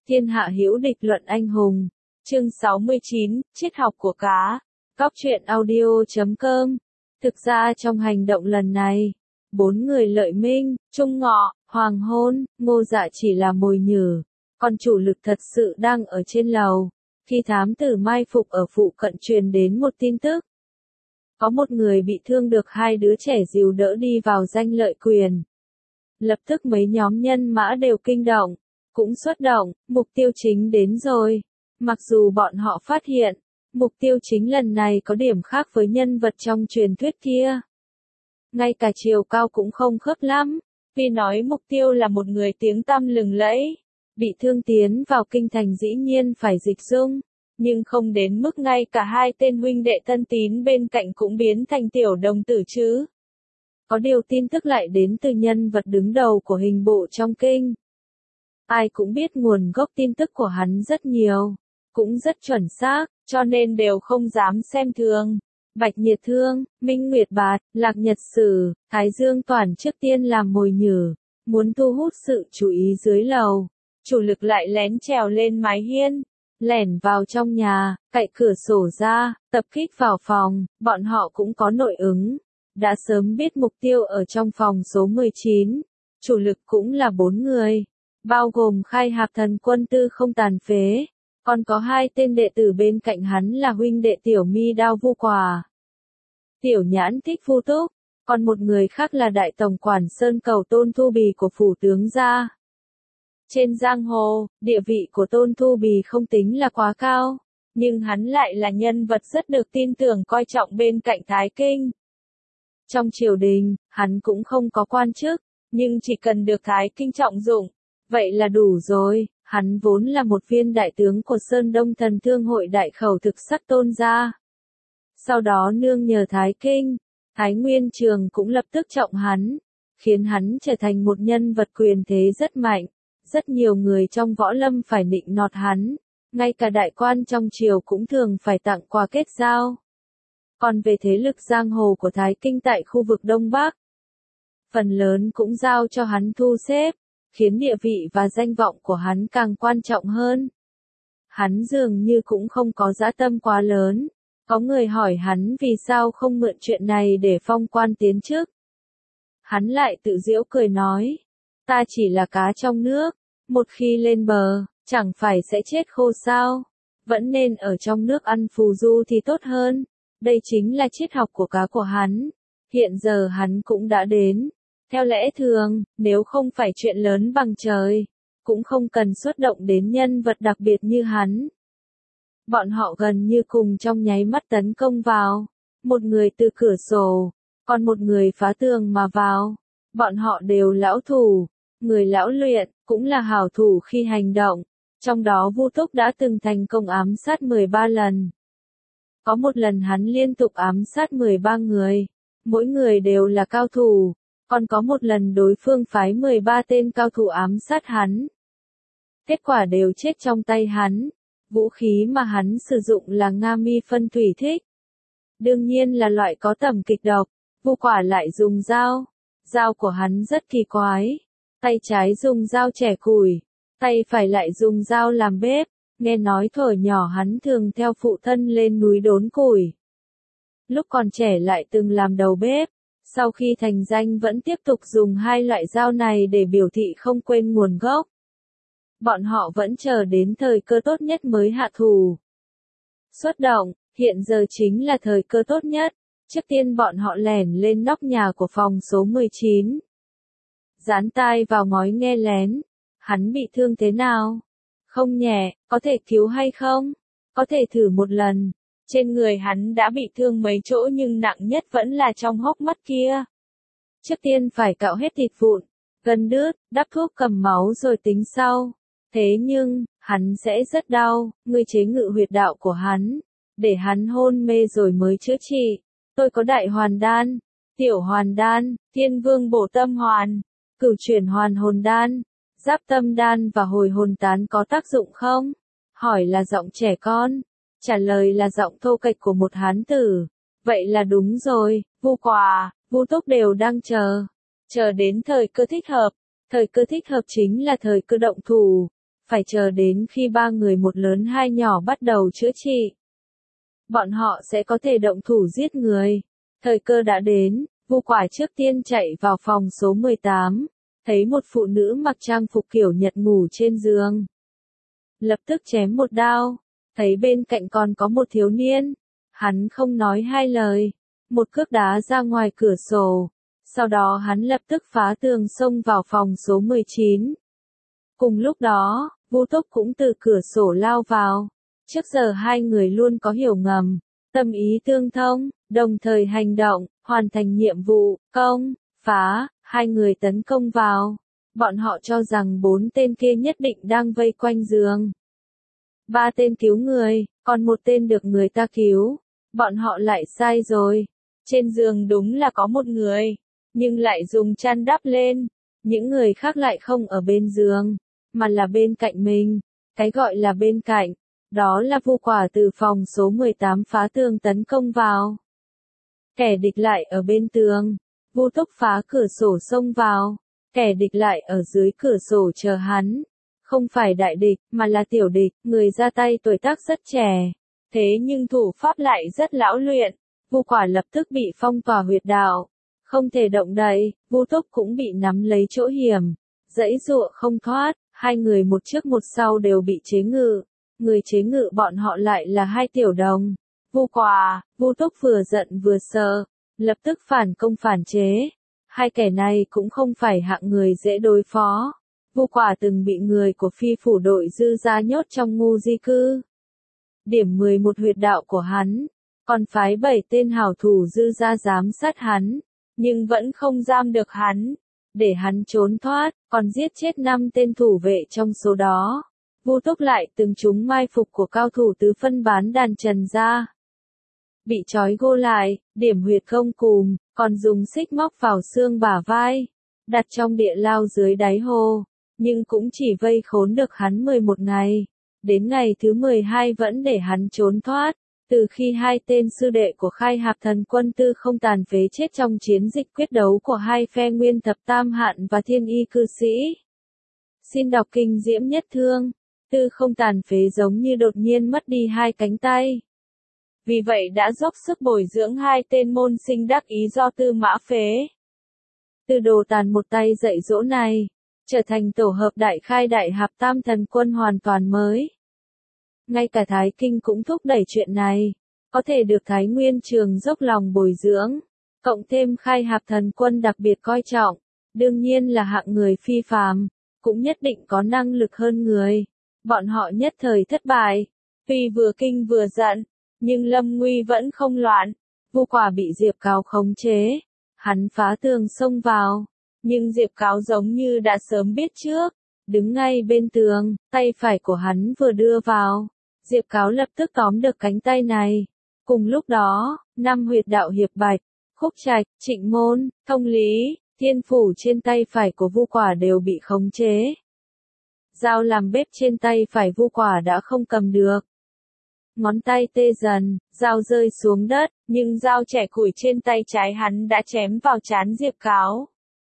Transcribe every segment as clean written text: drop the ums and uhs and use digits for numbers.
Thiên hạ hữu địch luận anh hùng. Chương 69, triết học của cá. Cóc truyện audio.com. Thực ra trong hành động lần này, 4 người Lợi Minh, Trung Ngọ, Hoàng Hôn, Ngô Dạ chỉ là mồi nhử, còn chủ lực thật sự đang ở trên lầu. Khi thám tử mai phục ở phụ cận truyền đến một tin tức. Có một người bị thương được 2 đứa trẻ dìu đỡ đi vào danh lợi quyền. Lập tức mấy nhóm nhân mã đều kinh động, cũng xuất động, mục tiêu chính đến rồi. Mặc dù bọn họ phát hiện, mục tiêu chính lần này có điểm khác với nhân vật trong truyền thuyết kia. Ngay cả chiều cao cũng không khớp lắm, vì nói mục tiêu là một người tiếng tăm lừng lẫy. Bị thương tiến vào kinh thành dĩ nhiên phải dịch dung, nhưng không đến mức ngay cả 2 tên huynh đệ thân tín bên cạnh cũng biến thành tiểu đồng tử chứ. Có điều tin tức lại đến từ nhân vật đứng đầu của hình bộ trong kinh. Ai cũng biết nguồn gốc tin tức của hắn rất nhiều, cũng rất chuẩn xác, cho nên đều không dám xem thường. Bạch Nhiệt Thương, Minh Nguyệt Bạt, Lạc Nhật Sử, Thái Dương Toàn trước tiên làm mồi nhử, muốn thu hút sự chú ý dưới lầu. Chủ lực lại lén trèo lên mái hiên, lẻn vào trong nhà, cậy cửa sổ ra, tập kích vào phòng. Bọn họ cũng có nội ứng, đã sớm biết mục tiêu ở trong phòng số 19. Chủ lực cũng là 4 người, bao gồm Khai Hạp Thần Quân Tư Không Tàn Phế, còn có 2 tên đệ tử bên cạnh hắn là huynh đệ Tiểu Mi Đao Vu Quả, Tiểu Nhãn Thích Phu Túc, còn một người khác là đại tổng quản Sơn Cầu Tôn Thu Bì của phủ tướng gia. Trên giang hồ, địa vị của Tôn Thu Bì không tính là quá cao, nhưng hắn lại là nhân vật rất được tin tưởng coi trọng bên cạnh Thái Kinh. Trong triều đình, hắn cũng không có quan chức, nhưng chỉ cần được Thái Kinh trọng dụng, vậy là đủ rồi. Hắn vốn là một viên đại tướng của Sơn Đông Thần Thương Hội Đại Khẩu Thực Sắc Tôn gia. Sau đó nương nhờ Thái Kinh, Thái Nguyên Trường cũng lập tức trọng hắn, khiến hắn trở thành một nhân vật quyền thế rất mạnh. Rất nhiều người trong võ lâm phải nịnh nọt hắn, ngay cả đại quan trong triều cũng thường phải tặng quà kết giao. Còn về thế lực giang hồ của Thái Kinh tại khu vực Đông Bắc, phần lớn cũng giao cho hắn thu xếp, khiến địa vị và danh vọng của hắn càng quan trọng hơn. Hắn dường như cũng không có dã tâm quá lớn. Có người hỏi hắn vì sao không mượn chuyện này để phong quan tiến chức. Hắn lại tự giễu cười nói, ta chỉ là cá trong nước, một khi lên bờ, chẳng phải sẽ chết khô sao, vẫn nên ở trong nước ăn phù du thì tốt hơn. Đây chính là triết học của cá của hắn. Hiện giờ hắn cũng đã đến. Theo lẽ thường, nếu không phải chuyện lớn bằng trời, cũng không cần xuất động đến nhân vật đặc biệt như hắn. Bọn họ gần như cùng trong nháy mắt tấn công vào. Một người từ cửa sổ, còn một người phá tường mà vào. Bọn họ đều lão thủ, người lão luyện, cũng là hảo thủ khi hành động. Trong đó Vu Túc đã từng thành công ám sát 13 lần. Có một lần hắn liên tục ám sát 13 người, mỗi người đều là cao thủ. Còn có một lần đối phương phái 13 tên cao thủ ám sát hắn. Kết quả đều chết trong tay hắn. Vũ khí mà hắn sử dụng là Nga Mi phân thủy thích. Đương nhiên là loại có tầm kịch độc. Vu Quả lại dùng dao. Dao của hắn rất kỳ quái. Tay trái dùng dao chẻ củi, tay phải lại dùng dao làm bếp. Nghe nói thuở nhỏ hắn thường theo phụ thân lên núi đốn củi. Lúc còn trẻ lại từng làm đầu bếp. Sau khi thành danh vẫn tiếp tục dùng 2 loại dao này để biểu thị không quên nguồn gốc. Bọn họ vẫn chờ đến thời cơ tốt nhất mới hạ thủ. Xuất động, hiện giờ chính là thời cơ tốt nhất. Trước tiên bọn họ lẻn lên nóc nhà của phòng số 19. Dán tai vào ngói nghe lén. Hắn bị thương thế nào? Không nhẹ, có thể cứu hay không? Có thể thử một lần. Trên người hắn đã bị thương mấy chỗ nhưng nặng nhất vẫn là trong hốc mắt kia. Trước tiên phải cạo hết thịt vụn, gân đứt, đắp thuốc cầm máu rồi tính sau. Thế nhưng, hắn sẽ rất đau, ngươi chế ngự huyệt đạo của hắn, để hắn hôn mê rồi mới chữa trị. Tôi có đại hoàn đan, tiểu hoàn đan, thiên vương bổ tâm hoàn, cửu chuyển hoàn hồn đan, giáp tâm đan và hồi hồn tán có tác dụng không? Hỏi là giọng trẻ con. Trả lời là giọng thô kệch của một hán tử. Vậy là đúng rồi, Vu Quả, Vu Túc đều đang chờ. Chờ đến thời cơ thích hợp. Thời cơ thích hợp chính là thời cơ động thủ. phải chờ đến khi ba người một lớn hai nhỏ bắt đầu chữa trị. Bọn họ sẽ có thể động thủ giết người. Thời cơ đã đến, Vu Quả trước tiên chạy vào phòng số 18, thấy một phụ nữ mặc trang phục kiểu Nhật ngủ trên giường. Lập tức chém một đao, thấy bên cạnh còn có một thiếu niên. Hắn không nói hai lời, một cước đá ra ngoài cửa sổ. Sau đó hắn lập tức phá tường xông vào phòng số 19. Cùng lúc đó, Vu Túc cũng từ cửa sổ lao vào. Trước giờ hai người luôn có hiểu ngầm, tâm ý tương thông, đồng thời hành động, hoàn thành nhiệm vụ, công, phá, hai người tấn công vào. Bọn họ cho rằng 4 tên kia nhất định đang vây quanh giường. 3 tên cứu người, còn 1 tên được người ta cứu. Bọn họ lại sai rồi. Trên giường đúng là có một người, nhưng lại dùng chăn đắp lên. Những người khác lại không ở bên giường, mà là bên cạnh mình. Cái gọi là bên cạnh, đó là Vu Quả từ phòng số 18 phá tường tấn công vào. Kẻ địch lại ở bên tường. Vu Túc phá cửa sổ xông vào. Kẻ địch lại ở dưới cửa sổ chờ hắn. Không phải đại địch, mà là tiểu địch, người ra tay tuổi tác rất trẻ. Thế nhưng thủ pháp lại rất lão luyện. Vu Quả lập tức bị phong tỏa huyệt đạo. Không thể động đậy, Vu Túc cũng bị nắm lấy chỗ hiểm. Giãy giụa không thoát, hai người một trước một sau đều bị chế ngự. Người chế ngự bọn họ lại là hai tiểu đồng. Vu Quả, Vu Túc vừa giận vừa sợ, lập tức phản công phản chế. Hai kẻ này cũng không phải hạng người dễ đối phó. Vu Quả từng bị người của phi phủ đội dư gia nhốt trong ngu di cư. Điểm 11 huyệt đạo của hắn, còn phái 7 tên hảo thủ dư gia giám sát hắn, nhưng vẫn không giam được hắn, để hắn trốn thoát, còn giết chết 5 tên thủ vệ trong số đó. Vu Túc lại từng trúng mai phục của cao thủ tứ phân bán đàn Trần gia. Bị trói gô lại, điểm huyệt không cùm, còn dùng xích móc vào xương bả vai, đặt trong địa lao dưới đáy hồ, nhưng cũng chỉ vây khốn được hắn 11 ngày. Đến ngày thứ 12 vẫn để hắn trốn thoát. Từ khi 2 tên sư đệ của Khai Hạp Thần Quân Tư Không Tàn phế chết trong chiến dịch quyết đấu của hai phe Nguyên Thập Tam Hạn và Thiên Y Cư Sĩ. Xin đọc kinh Diễm Nhất Thương. Tư Không Tàn phế giống như đột nhiên mất đi 2 cánh tay. Vì vậy đã dốc sức bồi dưỡng 2 tên môn sinh đắc ý do Tư Mã phế. Tư Đồ Tàn một tay dạy dỗ này, trở thành tổ hợp Đại Khai Đại Hạp Tam Thần Quân hoàn toàn mới. Ngay cả Thái Kinh cũng thúc đẩy chuyện này, có thể được Thái Nguyên Trường dốc lòng bồi dưỡng, cộng thêm Khai Hạp Thần Quân đặc biệt coi trọng, đương nhiên là hạng người phi phàm, cũng nhất định có năng lực hơn người. Bọn họ nhất thời thất bại, tuy vừa kinh vừa giận, nhưng Lâm Nguy vẫn không loạn. Vu Quả bị Diệp Cáo khống chế, hắn phá tường xông vào, nhưng Diệp Cáo giống như đã sớm biết trước, đứng ngay bên tường, tay phải của hắn vừa đưa vào, Diệp Cáo lập tức tóm được cánh tay này. Cùng lúc đó, 5 huyệt đạo Hiệp Bạch, Khúc Trạch, Trịnh Môn, Thông Lý, Thiên Phủ trên tay phải của Vu Quả đều bị khống chế. Dao làm bếp trên tay phải Vu Quả đã không cầm được. Ngón tay tê dần, dao rơi xuống đất, nhưng dao chẻ củi trên tay trái hắn đã chém vào trán Diệp Cáo.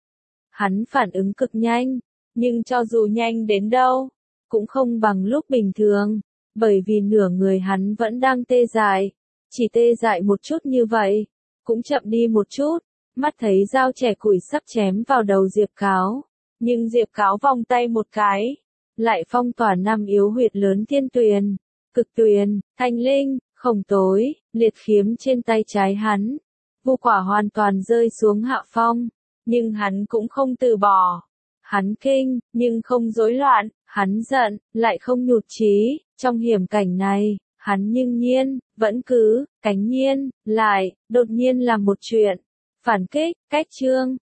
Hắn phản ứng cực nhanh, nhưng cho dù nhanh đến đâu, cũng không bằng lúc bình thường, bởi vì nửa người hắn vẫn đang tê dại. Chỉ tê dại một chút như vậy, cũng chậm đi một chút, mắt thấy dao chẻ củi sắp chém vào đầu Diệp Cáo, nhưng Diệp Cáo vòng tay một cái, lại phong tỏa 5 yếu huyệt lớn Thiên Tuyền, Cực Tuyền, Thanh Linh, Khổng Tối, Liệt Khiếm trên tay trái hắn. Vu Quả hoàn toàn rơi xuống hạ phong, nhưng hắn cũng không từ bỏ. Hắn kinh, nhưng không rối loạn, hắn giận, lại không nhụt chí. Trong hiểm cảnh này, hắn nhưng nhiên, vẫn cứ, cánh nhiên, lại, đột nhiên làm một chuyện. Phản kích, cách chương.